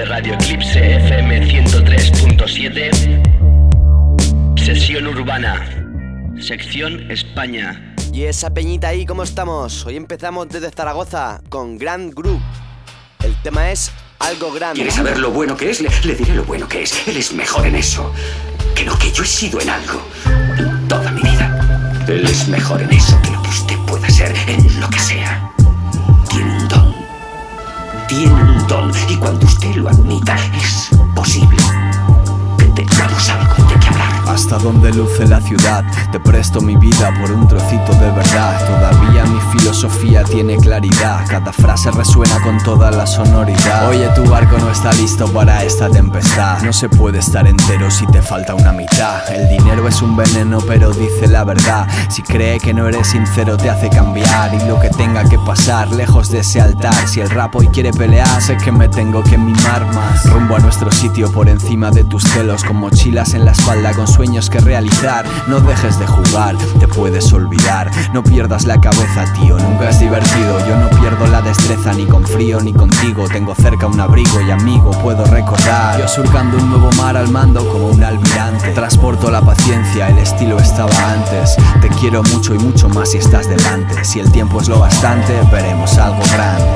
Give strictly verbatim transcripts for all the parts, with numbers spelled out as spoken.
de Radio Eclipse F M ciento tres punto siete. Sesión Urbana, sección España. Y esa peñita ahí, ¿cómo estamos? Hoy empezamos desde Zaragoza con Grand Group. El tema es Algo Grande. ¿Quieres saber lo bueno que es? Le, le diré lo bueno que es. Él es mejor en eso que lo que yo he sido en algo en toda mi vida. Él es mejor en eso que lo que usted pueda ser en lo que sea. Tiene un don. Tiene un don. Y cuando usted lo admita, es posible que tengamos algo de qué hablar. Hasta donde luce la ciudad, te presto mi vida por un trocito de verdad. Todavía mi filosofía tiene claridad, cada frase resuena con toda la sonoridad. Oye, tu barco no está listo para esta tempestad. No se puede estar entero si te falta una mitad. El dinero es un veneno, pero dice la verdad. Si cree que no eres sincero te hace cambiar. Y lo que tenga que pasar, lejos de ese altar. Si el rap hoy quiere pelear, sé que me tengo que mimar más. Rumbo a nuestro sitio por encima de tus celos, con mochilas en la espalda, con sueños que realizar. No dejes de jugar, te puedes olvidar. No pierdas la cabeza, tío, nunca es divertido. Yo no pierdo la destreza ni con frío ni contigo. Tengo cerca un abrigo y amigo puedo recordar. Yo surcando un nuevo mar al mando como un almirante. Transporto la paciencia, el estilo estaba antes. Te quiero mucho y mucho más si estás delante. Si el tiempo es lo bastante, veremos algo grande.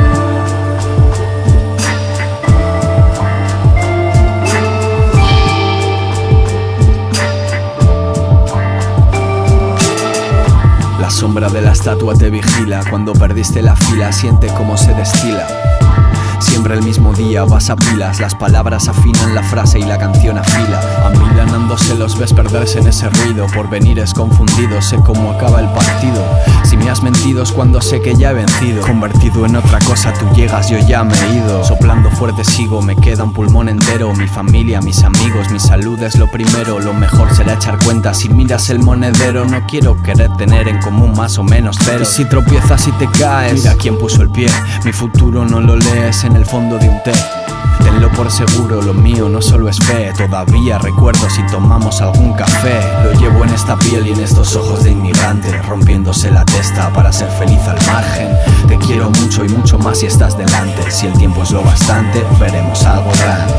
La sombra de la estatua te vigila. Cuando perdiste la fila, siente cómo se destila. Siempre el mismo día vas a pilas. Las palabras afinan la frase y la canción afila. Amilanándose los ves perderse en ese ruido. Porvenires confundidos, sé cómo acaba el partido. Si me has mentido es cuando sé que ya he vencido. Convertido en otra cosa, tú llegas, yo ya me he ido. Soplando fuerte sigo, me queda un pulmón entero. Mi familia, mis amigos, mi salud es lo primero. Lo mejor será echar cuenta si miras el monedero. No quiero querer tener en común más o menos cero. Y si tropiezas y te caes, mira quién puso el pie. Mi futuro no lo lees en el fondo de un té. Tenlo por seguro, lo mío no solo es fe. Todavía recuerdo si tomamos algún café. Lo llevo en esta piel y en estos ojos de inmigrante, rompiéndose la testa para ser feliz al margen. Te quiero mucho y mucho más si estás delante. Si el tiempo es lo bastante, veremos algo grande.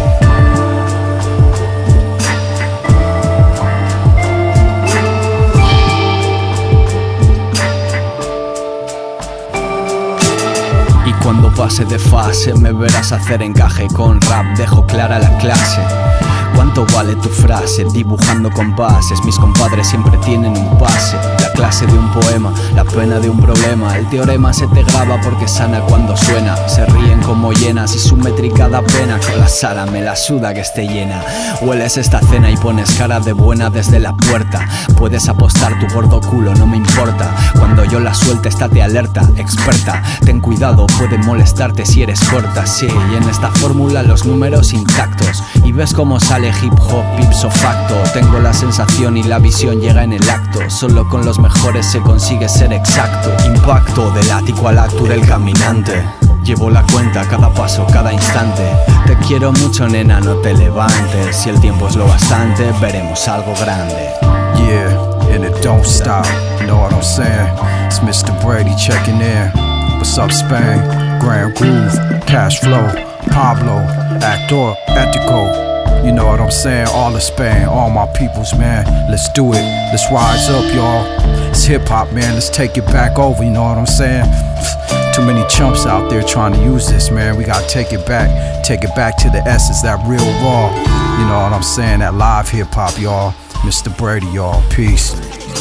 Cuando pase de fase me verás hacer encaje. Con rap dejo clara la clase. ¿Cuánto vale tu frase? Dibujando compases. Mis compadres siempre tienen un pase. La clase de un poema, la pena de un problema. El teorema se te graba porque sana cuando suena. Se ríen como llenas y su métrica da pena. Con la sala me la suda que esté llena. Hueles esta cena y pones cara de buena desde la puerta. Puedes apostar tu gordo culo, no me importa. Cuando yo la suelte estate alerta, experta. Ten cuidado, puede molestarte si eres corta. Sí, y en esta fórmula los números intactos. Y ves cómo sale hip hop ipso facto. Tengo la sensación y la visión llega en el acto. Solo con los mejores se consigue ser exacto. Impacto del ático al acto del caminante. Llevo la cuenta cada paso, cada instante. Te quiero mucho, nena, no te levantes. Si el tiempo es lo bastante, veremos algo grande. Yeah, and it don't stop. Know what I'm saying? It's Mister Brady checking in. What's up, Spain? Grand Groove, Cash Flow, Pablo, Actor, Ethico. You know what I'm saying? All of Spain, all my peoples, man. Let's do it. Let's rise up, y'all. It's hip-hop, man. Let's take it back over, you know what I'm saying? Too many chumps out there trying to use this, man. We gotta take it back. Take it back to the essence, that real raw. You know what I'm saying? That live hip-hop, y'all. Mister Brady, y'all. Peace.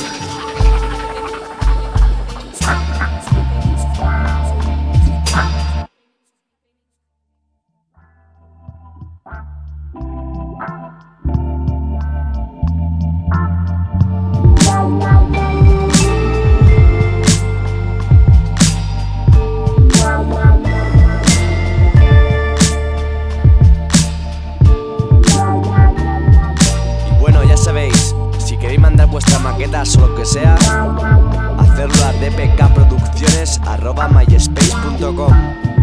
O lo que sea, hacerlo a d p k producciones arroba myspace punto com.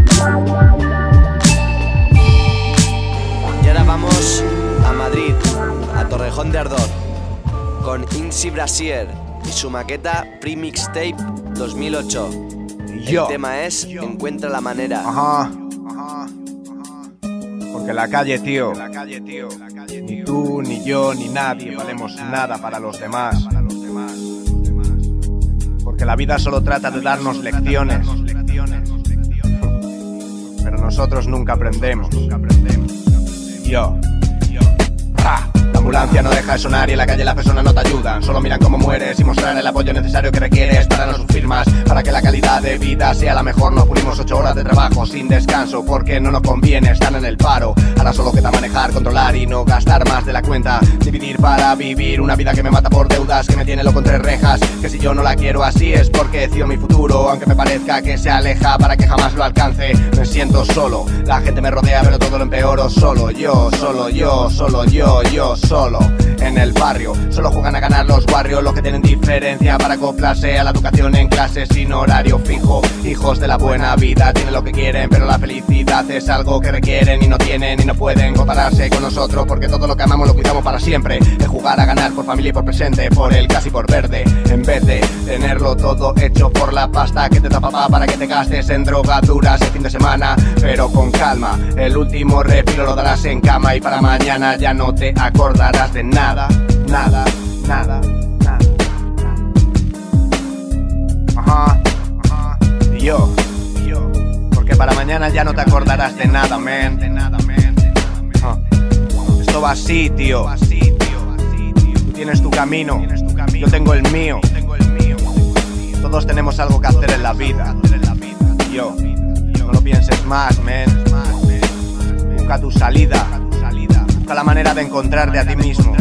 Y ahora vamos a Madrid, a Torrejón de Ardor, con Insi Brasier y su maqueta Pre-Mixtape dos mil ocho. El Yo. tema es Encuentra la manera. Ajá. Porque la calle, tío, ni tú, ni yo, ni nadie valemos nada para los demás. Porque la vida solo trata de darnos lecciones, pero nosotros nunca aprendemos. Yo, ¡ah! La ambulancia no deja de sonar y en la calle las personas no te ayudan. Solo miran cómo mueres y mostrar el apoyo necesario que requieres para no sufrir más. Para que la calidad de vida sea la mejor nos pulimos ocho horas de trabajo sin descanso, porque no nos conviene estar en el paro. Ahora solo queda manejar, controlar y no gastar más de la cuenta. Dividir para vivir una vida que me mata por deudas, que me tiene loco entre rejas. Que si yo no la quiero así es porque decido mi futuro, aunque me parezca que se aleja para que jamás lo alcance. Me siento solo, la gente me rodea pero todo lo empeoro solo. Yo, solo yo, solo yo, yo solo en el barrio. Solo juegan a ganar los barrios, los que tienen diferencia para acoplarse a la educación en clases sin horario fijo. Hijos de la buena vida, tienen lo que quieren, pero la felicidad es algo que requieren y no tienen y no pueden compararse con nosotros, porque todo lo que amamos lo cuidamos para siempre. El jugar a ganar por familia y por presente, por el casi por verde, en vez de tenerlo todo hecho por la pasta que te da papá para que te gastes en drogaduras el fin de semana. Pero con calma, el último refilo lo darás en cama y para mañana ya no te acordarás de nada. Nada, nada, nada, nada. Ajá, ajá. Y yo, y yo. Porque para mañana ya no te acordarás de nada, man. De nada, man. Uh. Esto va así, tío. Tú tienes tu camino, yo tengo el mío. Todos tenemos algo que hacer en la vida. Y yo, no lo pienses más, man. Busca tu salida. Busca la manera de encontrarte a ti mismo.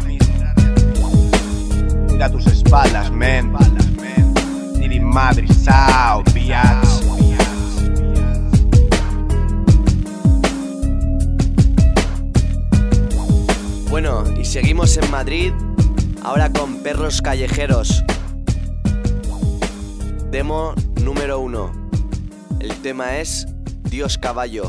Mira tus espaldas, man. Diri Madrid, South, biatch. Bueno, y seguimos en Madrid, ahora con Perros Callejeros. Demo número uno. El tema es Dios Caballo.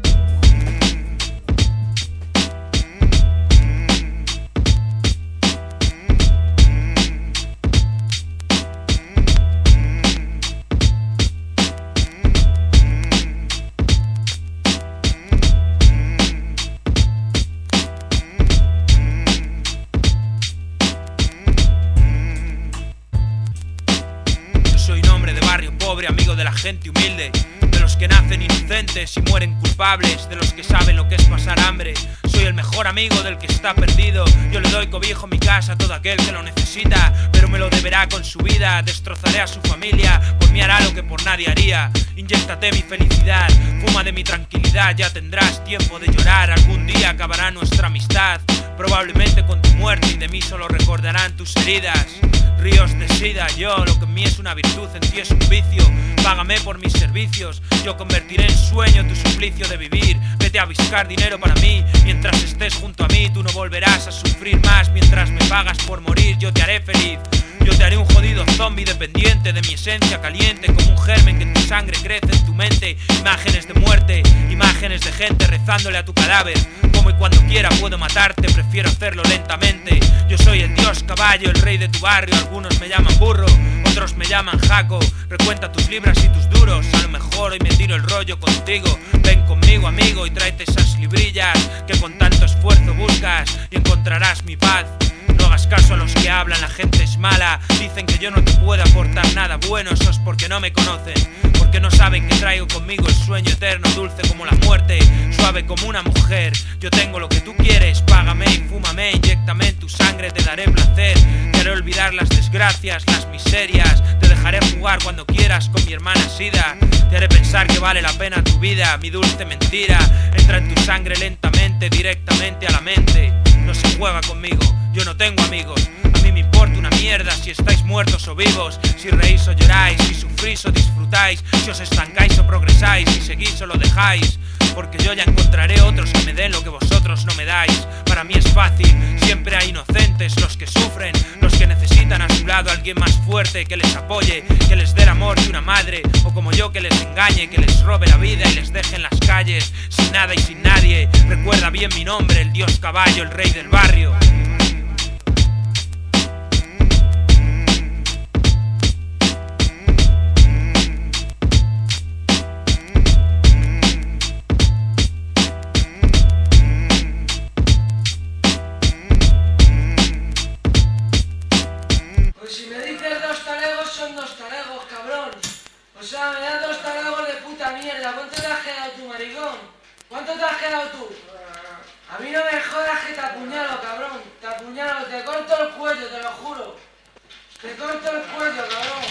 Amigo de la gente humilde, de los que nacen inocentes y mueren culpables, de los que saben lo que es pasar hambre. Soy el mejor amigo del que está perdido. Yo le doy cobijo, mi casa a todo aquel que lo necesita, pero me lo deberá con su vida. Destrozaré a su familia, por mí hará lo que por nadie haría. Inyéctate mi felicidad, fuma de mi tranquilidad. Ya tendrás tiempo de llorar, algún día acabará nuestra amistad. Probablemente con tu muerte y de mí solo recordarán tus heridas. Ríos de sida, yo, lo que en mí es una virtud, en ti es un vicio. Págame por mis servicios, yo convertiré en sueño tu suplicio de vivir. Vete a buscar dinero para mí, mientras estés junto a mí tú no volverás a sufrir más. Mientras me pagas por morir yo te haré feliz. Yo te haré un jodido zombie dependiente de mi esencia caliente, como un germen que en tu sangre crece en tu mente. Imágenes de muerte, imágenes de gente rezándole a tu cadáver. Como y cuando quiera puedo matarte, prefiero hacerlo lentamente. Yo soy el Dios Caballo, el rey de tu barrio. Algunos me llaman burro, otros me llaman jaco. Recuenta tus libras y tus duros, a lo mejor hoy me tiro el rollo contigo. Ven conmigo, amigo, y tráete esas librillas que con tanto esfuerzo buscas y encontrarás mi paz. No hagas caso a los que hablan, la gente es mala. Dicen que yo no te puedo aportar nada bueno, eso es porque no me conocen, porque no saben que traigo conmigo el sueño eterno, dulce como la muerte, suave como una mujer. Yo tengo lo que tú quieres, págame y fúmame, inyéctame en tu sangre, te daré placer. Te haré olvidar las desgracias, las miserias. Te dejaré jugar cuando quieras con mi hermana Sida. Te haré pensar que vale la pena tu vida, mi dulce mentira. Entra en tu sangre lentamente, directamente a la mente. No se juega conmigo, yo no tengo amigos. A mí me importa una mierda si estáis muertos o vivos, si reís o lloráis, si sufrís o disfrutáis, si os estancáis o progresáis, si seguís o lo dejáis. Porque yo ya encontraré otros que me den lo que vosotros no me dais. Para mí es fácil, siempre hay inocentes, los que sufren, los que necesitan a su lado alguien más fuerte que les apoye, que les dé el amor de una madre, o como yo que les engañe, que les robe la vida y les deje en las calles, sin nada y sin nadie. Recuerda bien mi nombre, el Dios Caballo, el rey del barrio. son dos talegos, cabrón. O sea, me dan dos talegos de puta mierda. ¿Cuánto te has quedado tú, maricón? ¿Cuánto te has quedado tú? A mí no me jodas que te apuñalo, cabrón. Te apuñalo, te corto el cuello, te lo juro. Te corto el cuello, cabrón.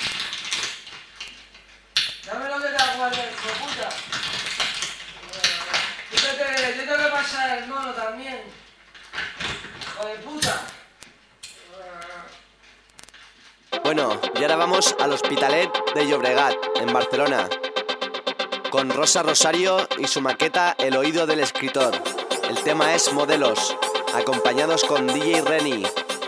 Dame lo que te aguardo, hijo de puta. Yo te, te, yo tengo que pasar el mono también. Hijo de puta. Bueno, y ahora vamos al Hospitalet de Llobregat, en Barcelona, con Rosa Rosario y su maqueta El oído del escritor. El tema es Modelos, acompañados con D J Reni.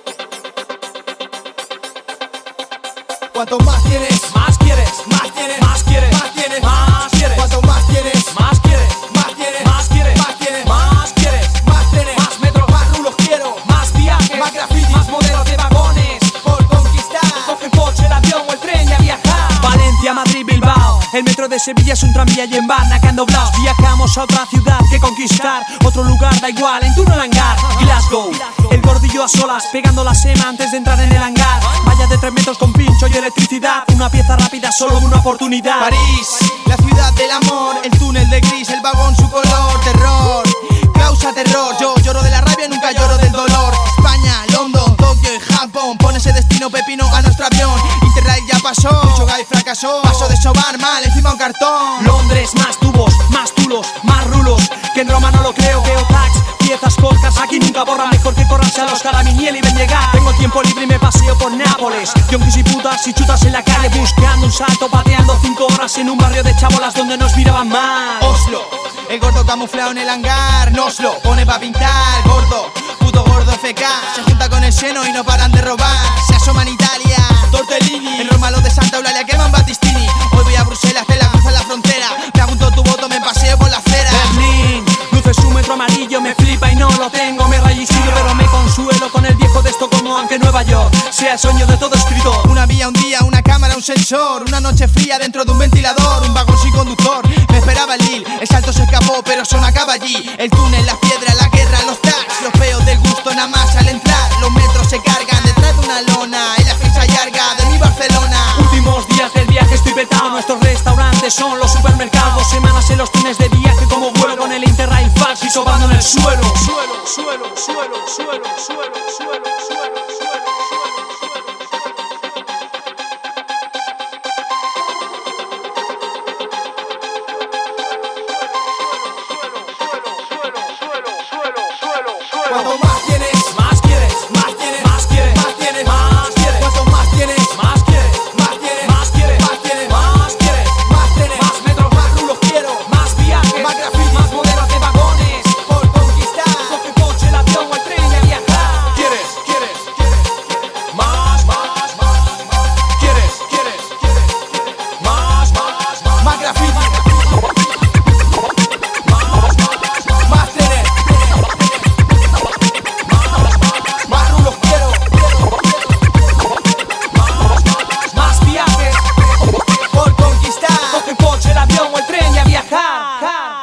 Cuanto más tienes, más quieres, más tienes, más quieres, más tienes, más quieres. Cuanto más tienes, más quieres, más tienes, más quieres, más tienes, más quieres, más tienes, más metros, más rulos quiero, más viajes, más graffiti, más modelos de vagones por conquistar. Coge el coche, el avión o el tren y a viajar. Valencia, Madrid, Bilbao. El metro de Sevilla es un tranvía y en Varna que ando blaos. Viajamos a otra ciudad que conquistar. Otro lugar da igual, en turno el hangar. Glasgow, el gordillo a solas, pegando la sema antes de entrar en el hangar. Valla de tres metros con pincho y electricidad. Una pieza rápida, solo una oportunidad. París, la ciudad del amor. El túnel de gris, el vagón, su color. Terror, causa terror. Yo lloro de la rabia, nunca lloro del dolor. España, London, Tokio y Japón. Pone ese destino pepino a nuestro avión. Interrail ya pasó, mucho gay fracasó. Paso de sobar mal, encima un cartón. Londres, más tubos, más tulos, más rulos. Que en Roma no lo creo, veo tags, piezas cortas. Aquí nunca borra, mejor que corrarse a los Caraminiel y ven llegar. Tengo tiempo libre y me paseo por Nápoles. Yonkis y putas y chutas en la calle buscando un salto, pateando cinco horas en un barrio de chabolas donde nos miraban mal. Oslo, el gordo camuflado en el hangar. Nos lo pone pa' pintar, gordo, puto gordo F K. Se junta con el seno y no paran de robar. Se asoma en Italia, Tortellini. En Roma los de Santa Eulalia queman Battistini. Hoy voy a Bruselas, te la cruzo en la frontera. Pregunto tu voto, me paseo por la acera. Berlín, luces un metro amarillo, me flipa y no lo tengo. Me rayicillo pero me consuelo con el viejo de Estocolmo, aunque Nueva York sea el sueño de todo escritor. Una vía, un día, una cámara, un sensor. Una noche fría dentro de un ventilador. Un vagón sin conductor, me esperaba el Lille. El salto se escapó pero son acaba allí. El túnel, las piedras, la guerra, los tags. Los feos del gusto nada más al entrar. Los metros se cargan detrás de una lona. En la ficha larga de mi Barcelona. Últimos días del viaje estoy petado. Nuestros restaurantes son los supermercados. Dos semanas en los túneles de viaje como vuelo con el Interrail falso y sobando en el suelo. Suelo, suelo, suelo, suelo, suelo, suelo, suelo, suelo. Cuanto más tienes, más quieres, más tienes, más quieres, más tienes, más quieres. Cuanto más tienes, más quieres, más tienes, más quieres, más tienes, más quieres, más tienes, más metros, más rulos quiero, más viajes, más graffiti, más modelos de vagones por conquistar. Coge el coche, el avión o el tren y a viajar. Quieres, quieres, quieres, más, más, más, más. Quieres, quieres, quieres, más, más, más, más graffiti, más, más, más tener. Más rulos quiero, quiero, más, más, más viajes por conquistar. Coge el coche, el avión o el tren y a viajar.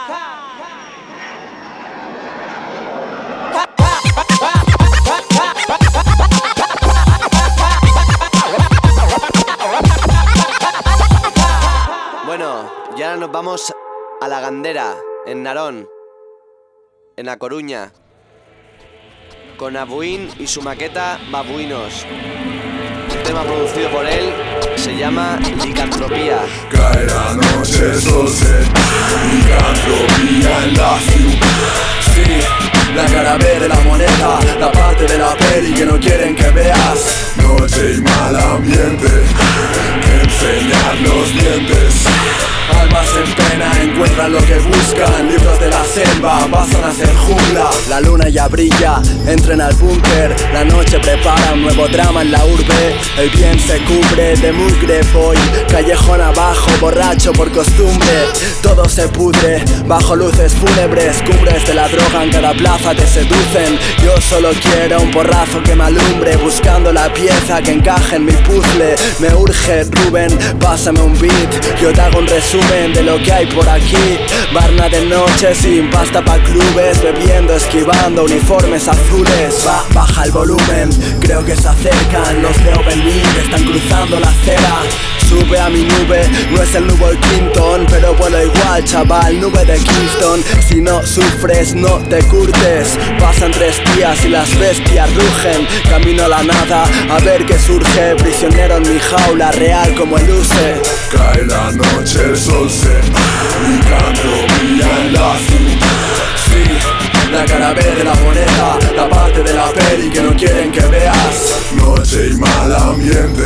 Bueno, y ahora nos vamos a La Gandera, en Narón, en A Coruña, con Abuin y su maqueta Babuinos. Un tema producido por él se llama Licantropía. Cae la noche, Soset, licantropía en la ciudad. Sí, la cara B de la moneda, la parte de la peli que no quieren que veas. Noche y mal ambiente, que enseñar los dientes. Almas en pena encuentran lo que buscan. Libros de la selva pasan a ser jungla. La luna ya brilla, entren al búnker. La noche prepara un nuevo drama en la urbe. El bien se cubre de mugre. Voy callejón abajo, borracho por costumbre. Todo se pudre, bajo luces fúnebres. Cumbres de la droga en cada plaza te seducen. Yo solo quiero un porrazo que me alumbre, buscando la pieza que encaje en mi puzzle. Me urge Rubén, pásame un beat, yo te hago un resumen de lo que hay por aquí. sí. Barna de noche sin pasta pa' clubes, bebiendo, esquivando uniformes azules. Va, baja el volumen, creo que se acercan, los veo venir, están cruzando la acera. Sube a mi nube, no es el Nubol Clinton, pero vuelo igual, chaval, nube de Kingston. Si no sufres, no te curtes. Pasan tres días y las bestias rugen. Camino a la nada, a ver qué surge. Prisionero en mi jaula, real como el use. Cae la noche, el sol se mi canto brilla en la ciudad. Sí, la cara B de la moneda, la parte de la peli que no quieren que veas. Noche y mal ambiente,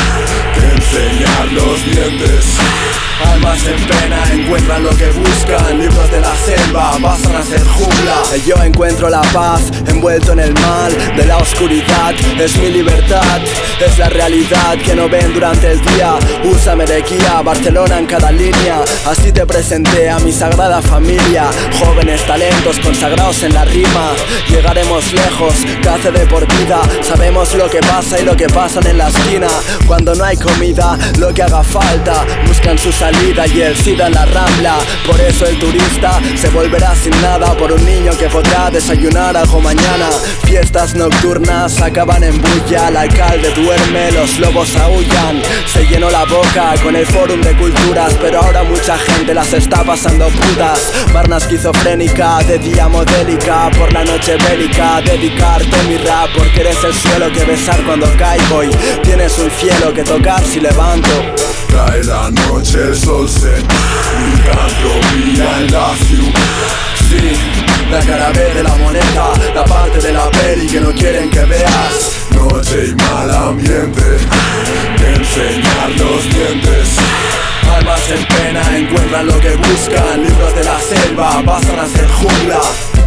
te enseñan los dientes. Almas en pena encuentran lo que buscan. Libros de la selva pasan a ser jungla. Yo encuentro la paz envuelto en el mal de la oscuridad. Es mi libertad, es la realidad que no ven durante el día. Úsame de guía, Barcelona en cada línea. Así te presenté a mi sagrada familia. Jóvenes talentos consagrados en la rima. Llegaremos lejos, que hace de por vida. Sabemos lo que pasa y lo que pasan en la esquina. Cuando no hay comida, lo que haga falta. Buscan su salida y el SIDA en la rambla. Por eso el turista se volverá sin nada por un niño que podrá desayunar algo mañana. Fiestas nocturnas acaban en bulla. El alcalde duerme, los lobos aúllan. Se llenó la boca con el fórum de culturas, pero ahora mucha gente las está pasando putas. Barna esquizofrénica, de día modélica, por la noche bélica. Dedicarte mi rap porque eres el suelo que besar cuando caigo y tienes un cielo que tocar si levanto. Cae la noche, el sol se mi canto brilla en la ciudad. Sí, la cara B de la moneda, la parte de la peli que no quieren que veas. Noche y mal ambiente, te enseñan los dientes. Almas en pena encuentran lo que buscan. Libros de la selva pasan a ser jungla.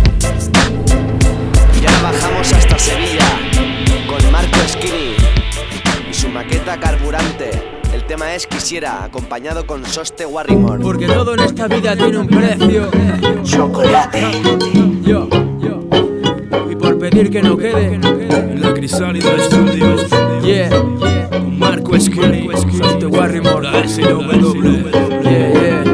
Y ahora bajamos hasta Sevilla con Marco Skinny y su maqueta Carburante. El tema es Quisiera, acompañado con Soste Warrimore. Porque todo en esta vida tiene un precio. Chocolate. Yo, yo. Y por pedir que no quede en la crisálida Studios. Yeah, yeah. Con Marco Skinny, Soste Warrimore, la S W. Yeah, yeah.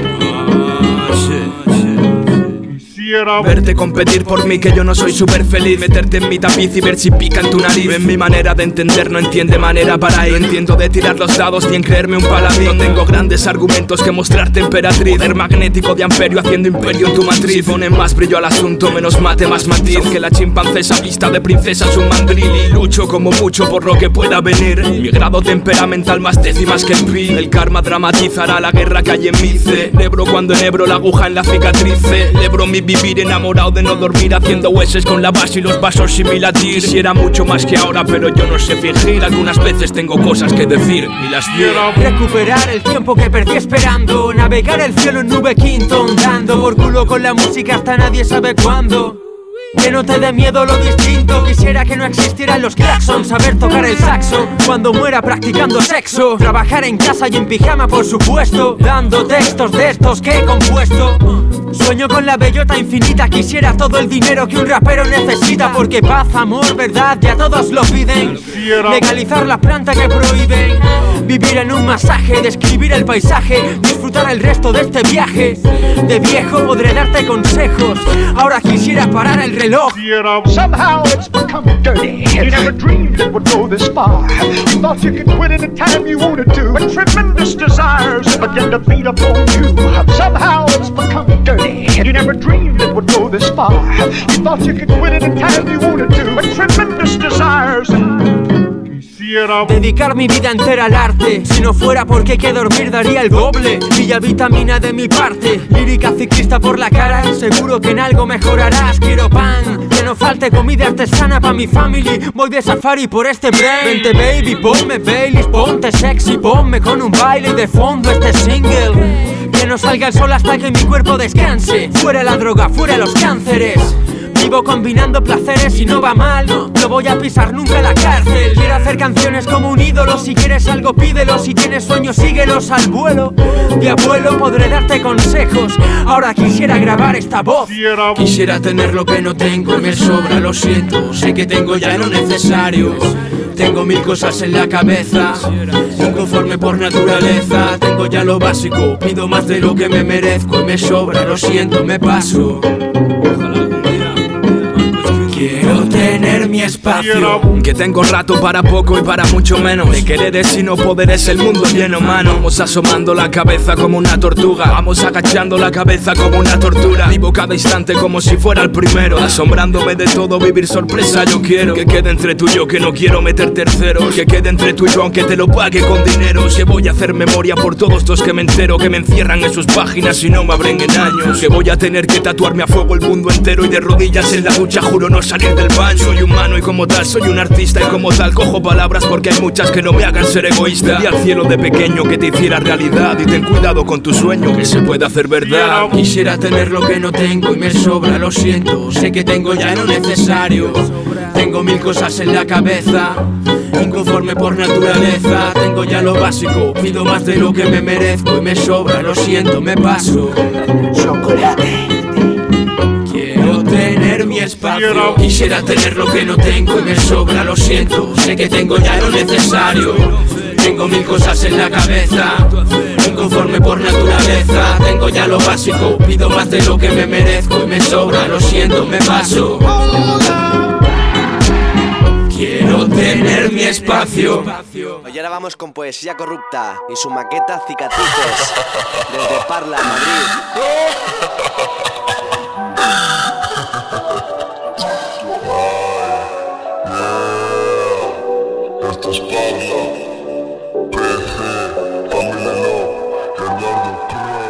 Verte competir por mí, que yo no soy súper feliz. Meterte en mi tapiz y ver si pica en tu nariz. En mi manera de entender, no entiende manera para ir. No entiendo de tirar los dados ni en creerme un paladín. No tengo grandes argumentos que mostrarte, emperatriz. Poder magnético de amperio haciendo imperio en tu matriz. Si ponen más brillo al asunto, menos mate, más matiz. Que la chimpancesa vista de princesa es un mandril. Y lucho como mucho por lo que pueda venir. Mi grado temperamental más décimas que el pi. El karma dramatizará la guerra que hay en mí. Celebro cuando enhebro la aguja en la cicatriz. Celebro mi vivir enamorado de no dormir, haciendo hueses con la base y los vasos sin mi latir. Quisiera mucho más que ahora, pero yo no sé fingir. Algunas veces tengo cosas que decir y las quiero. Recuperar el tiempo que perdí esperando. Navegar el cielo en nube Quinton. Dando por culo con la música hasta nadie sabe cuándo. Que no te dé miedo lo distinto. Quisiera que no existieran los claxons. Saber tocar el saxo cuando muera practicando sexo. Trabajar en casa y en pijama por supuesto. Dando textos de estos que he compuesto. Sueño con la bellota infinita. Quisiera todo el dinero que un rapero necesita. Porque paz, amor, verdad, ya todos lo piden. Legalizar la planta que prohíben. Vivir en un masaje, describir el paisaje. Disfrutar el resto de este viaje. De viejo podré darte consejos. Ahora quisiera parar el reloj. Somehow it's become dirty. You never dreamed it would go this far. You thought you could quit any time you wanted to, but tremendous desires began to beat upon you. Somehow it's become dirty. You never dreamed it would go this far. You thought you could quit any time you wanted to, but tremendous desires. Dedicar mi vida entera al arte. Si no fuera porque hay que dormir daría el doble. Villa vitamina de mi parte. Lírica ciclista por la cara. Seguro que en algo mejorarás. Quiero pan, que no falte comida artesana pa' mi family. Voy de safari por este brain. Vente baby, ponme Baileys. Ponte sexy, ponme con un baile de fondo este single. Que no salga el sol hasta que mi cuerpo descanse. Fuera la droga, fuera los cánceres. Vivo combinando placeres y no va mal, no, no voy a pisar nunca la cárcel. Quiero hacer canciones como un ídolo. Si quieres algo pídelo, si tienes sueños síguelos al vuelo. De abuelo podré darte consejos. Ahora quisiera grabar esta voz. Quisiera tener lo que no tengo, me sobra, lo siento. Sé que tengo ya lo necesario. Tengo mil cosas en la cabeza, inconforme por naturaleza. Tengo ya lo básico, pido más de lo que me merezco y me sobra, lo siento, me paso. Quiero tener mi espacio. Que tengo rato para poco y para mucho menos. De quereres y no poderes el mundo lleno, mano. Vamos asomando la cabeza como una tortuga. Vamos agachando la cabeza como una tortura. Vivo cada instante como si fuera el primero. Asombrándome de todo, vivir sorpresa yo quiero. Que quede entre tú y yo, que no quiero meter terceros. Que quede entre tú y yo aunque te lo pague con dinero. Que voy a hacer memoria por todos los que me entero. Que me encierran en sus páginas y no me abren en años. Que voy a tener que tatuarme a fuego el mundo entero. Y de rodillas en la ducha juro no salir del baño. Soy humano y como tal soy un artista. Y como tal cojo palabras porque hay muchas que no me hagan ser egoísta. Pedí al cielo de pequeño que te hiciera realidad. Y ten cuidado con tu sueño que se puede hacer verdad. Quisiera tener lo que no tengo y me sobra, lo siento. Sé que tengo ya lo necesario. Tengo mil cosas en la cabeza, inconforme por naturaleza. Tengo ya lo básico, pido más de lo que me merezco y me sobra, lo siento, me paso. Chocolate. Quiero tener mi espacio. Quisiera tener lo que no tengo y me sobra, lo siento. Sé que tengo ya lo necesario. Tengo mil cosas en la cabeza, inconforme por naturaleza. Tengo ya lo básico, pido más de lo que me merezco y me sobra, lo siento, me paso. Quiero tener mi espacio. Hoy ahora vamos con Poesía Corrupta y su maqueta Cicatrices desde Parla, Madrid. Esto es Parla, P G, Pamela Lo, Eduardo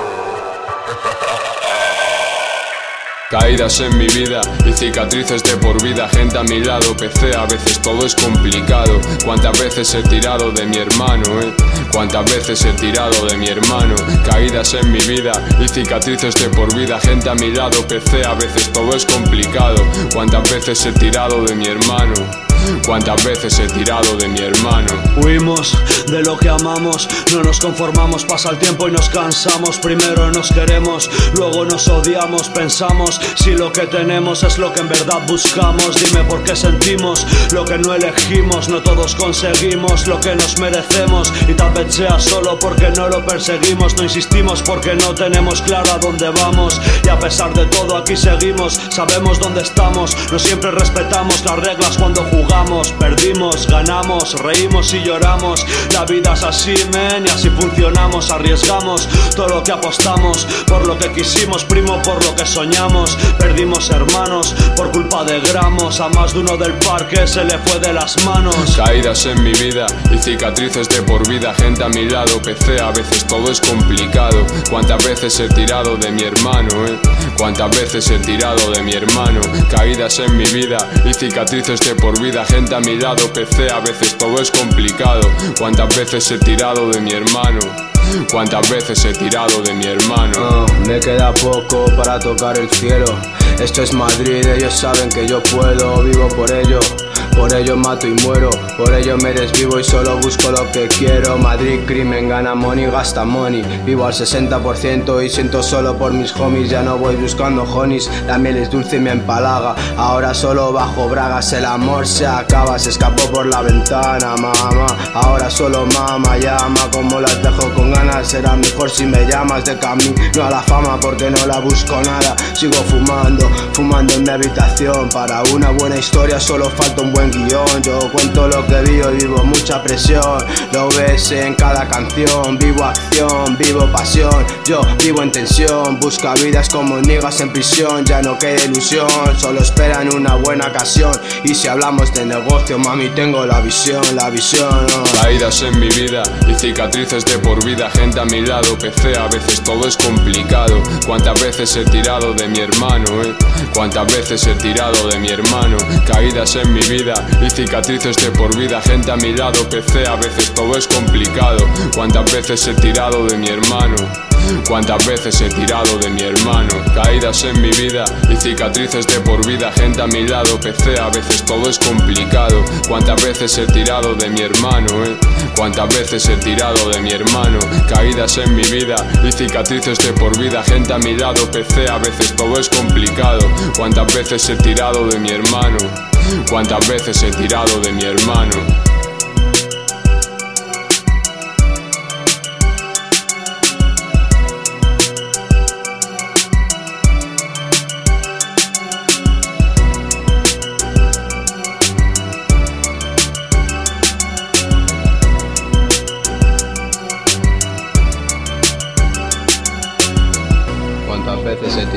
Caídas en mi vida y cicatrices de por vida. Gente a mi lado, P C, a veces todo es complicado. Cuántas veces he tirado de mi hermano, eh Cuántas veces he tirado de mi hermano. Caídas en mi vida y cicatrices de por vida. Gente a mi lado, P C, a veces todo es complicado. Cuántas veces he tirado de mi hermano. Cuántas veces he tirado de mi hermano. Huimos de lo que amamos, no nos conformamos, pasa el tiempo y nos cansamos. Primero nos queremos, luego nos odiamos. Pensamos si lo que tenemos es lo que en verdad buscamos. Dime por qué sentimos lo que no elegimos. No todos conseguimos lo que nos merecemos. Y tal vez sea solo porque no lo perseguimos. No insistimos porque no tenemos claro a dónde vamos. Y a pesar de todo aquí seguimos, sabemos dónde estamos. No siempre respetamos las reglas cuando jugamos. Perdimos, ganamos, reímos y lloramos. La vida es así, men, y así funcionamos. Arriesgamos todo lo que apostamos, por lo que quisimos, primo, por lo que soñamos. Perdimos hermanos por culpa de gramos. A más de uno del parque se le fue de las manos. Caídas en mi vida y cicatrices de por vida. Gente a mi lado, P C, a veces todo es complicado. Cuántas veces he tirado de mi hermano, eh Cuántas veces he tirado de mi hermano. Caídas en mi vida y cicatrices de por vida. Gente a mi lado, P C, a veces todo es complicado. Cuántas veces he tirado de mi hermano. Cuántas veces he tirado de mi hermano. Oh, me queda poco para tocar el cielo. Esto es Madrid, ellos saben que yo puedo. Vivo por ello, por ello mato y muero. Por ello me desvivo y solo busco lo que quiero. Madrid, crimen, gana money, gasta money. Vivo al sesenta por ciento y siento solo por mis homies. Ya no voy buscando honeys, la miel es dulce y me empalaga. Ahora solo bajo bragas, el amor se acaba. Se escapó por la ventana, mamá. Ahora solo mama llama, como las dejo con ganas. Será mejor si me llamas de camino a la fama, porque no la busco nada. Sigo fumando, fumando en mi habitación. Para una buena historia solo falta un buen guión. Yo cuento lo que vivo y vivo mucha presión. Lo ves en cada canción. Vivo acción, vivo pasión. Yo vivo en tensión. Busca vidas como niggas en prisión. Ya no queda ilusión, solo esperan una buena ocasión. Y si hablamos de negocio, mami, tengo la visión, la visión, oh. Caídas en mi vida y cicatrices de por vida. Gente a mi lado, P C, a veces todo es complicado. Cuántas veces he tirado de mi hermano, eh Cuántas veces he tirado de mi hermano. Caídas en mi vida y cicatrices de por vida. Gente a mi lado, P C, a veces todo es complicado. Cuántas veces he tirado de mi hermano. Cuántas veces he tirado de mi hermano. Caídas en mi vida y cicatrices de por vida. Gente a mi lado, P C, a veces todo es complicado. Cuántas veces he tirado de mi hermano, eh Cuántas veces he tirado de mi hermano. Caídas en mi vida y cicatrices de por vida. Gente a mi lado, P C, a veces todo es complicado. Cuántas veces he tirado de mi hermano. Cuántas veces he tirado de mi hermano.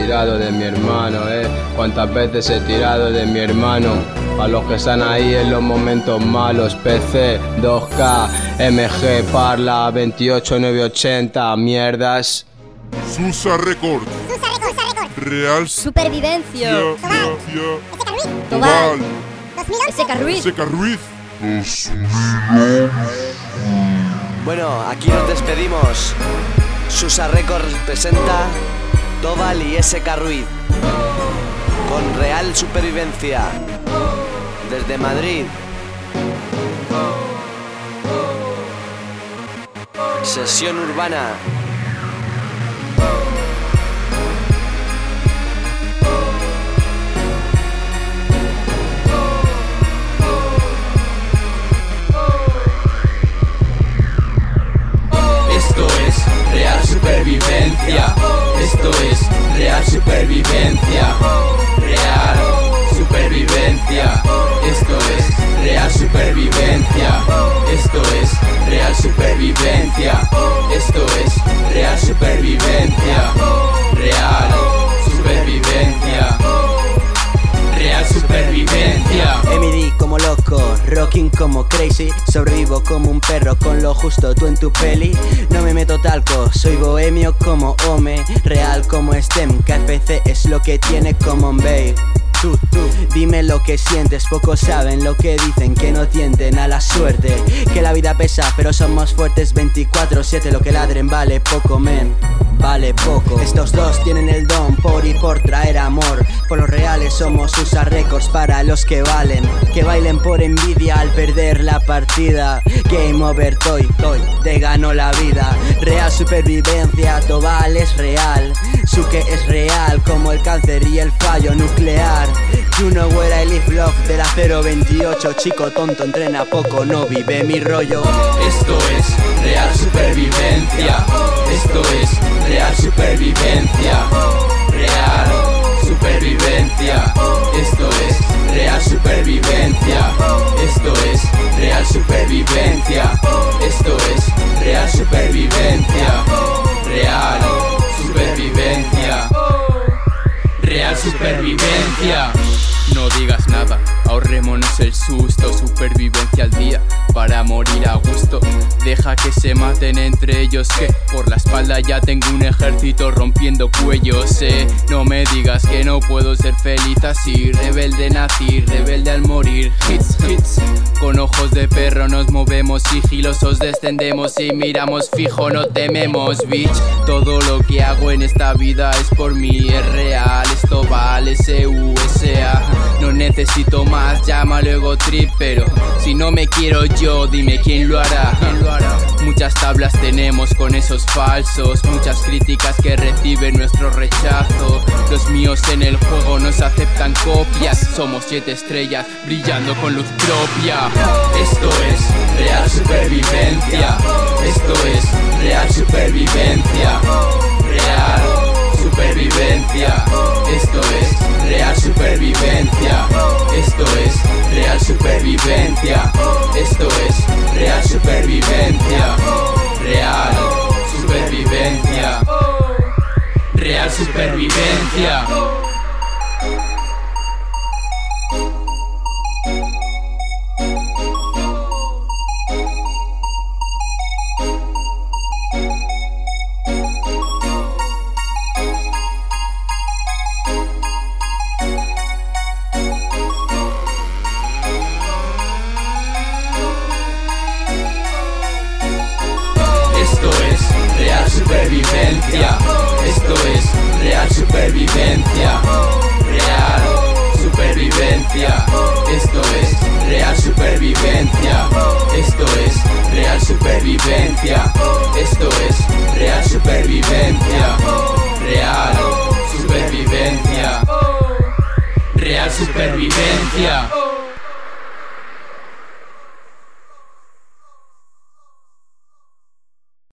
tirado de mi hermano, eh. Cuántas veces he tirado de mi hermano. Pa' los que están ahí en los momentos malos. P C, dos K, M G, Parla, veintiocho nueve ochenta, mierdas. Susa Record. Real Supervivencia. Tobal. Tobal. S K Ruiz. S K Ruiz. Bueno, aquí nos despedimos. Susa Records presenta Tobal y S K Ruiz con Real Supervivencia desde Madrid. Sesión urbana. Esto es Real Supervivencia. Esto es Real Supervivencia. Real Supervivencia. Esto es Real Supervivencia. Esto es Real Supervivencia. Esto es Real Supervivencia. Real Supervivencia. Real Supervivencia. M D como loco, rocking como crazy. Sobrevivo como un perro con lo justo, tú en tu peli. No me meto talco, soy bohemio como Ome. Real como STEM, K F C es lo que tiene Common Babe. Tú, tú, dime lo que sientes, pocos saben lo que dicen, que no tienden a la suerte. Que la vida pesa, pero somos fuertes veinticuatro siete, lo que ladren vale poco, men. Vale poco. Estos dos tienen el don por y por traer amor. Por los reales somos Susa Records para los que valen. Que bailen por envidia al perder la partida. Game over, toy, toy, te ganó la vida. Real Supervivencia, Tobal es real. Suke es real como el cáncer y el fallo nuclear. You know where I live, love de la cero veintiocho. Chico tonto, entrena poco, no vive mi rollo. Esto es Real Supervivencia. Esto es Real Supervivencia. Real Supervivencia. Esto es Real Supervivencia. Esto es Real Supervivencia. Esto es Real Supervivencia. Real Supervivencia. Real Supervivencia. No digas nada, ahorrémonos el susto. Supervivencia al día para morir a gusto. Deja que se maten entre ellos, que por la espalda ya tengo un ejército rompiendo cuellos, eh. No me digas que no puedo ser feliz así. Rebelde nací, rebelde al morir. Hits, hits, con ojos de perro nos movemos sigilosos. Descendemos y miramos fijo, no tememos, bitch. Todo lo que hago en esta vida es por mí, es real. Esto vale, S U S A. No necesito más, llama luego trip, pero si no me quiero yo, dime quién lo hará. ¿Quién lo hará? Muchas tablas tenemos con esos falsos, muchas críticas que reciben nuestro rechazo. Los míos en el juego nos aceptan copias. Somos siete estrellas brillando con luz propia. Esto es Real Supervivencia. Esto es Real Supervivencia. Real Supervivencia. Esto es Real Supervivencia. Esto es Real Supervivencia. Esto es Real Supervivencia. Real Supervivencia. Real Supervivencia. Esto es Real Supervivencia. Esto es Real Supervivencia. Real Supervivencia. Esto es Real Supervivencia. Esto es Real Supervivencia. Esto es Real Supervivencia. Real Supervivencia. Real Supervivencia.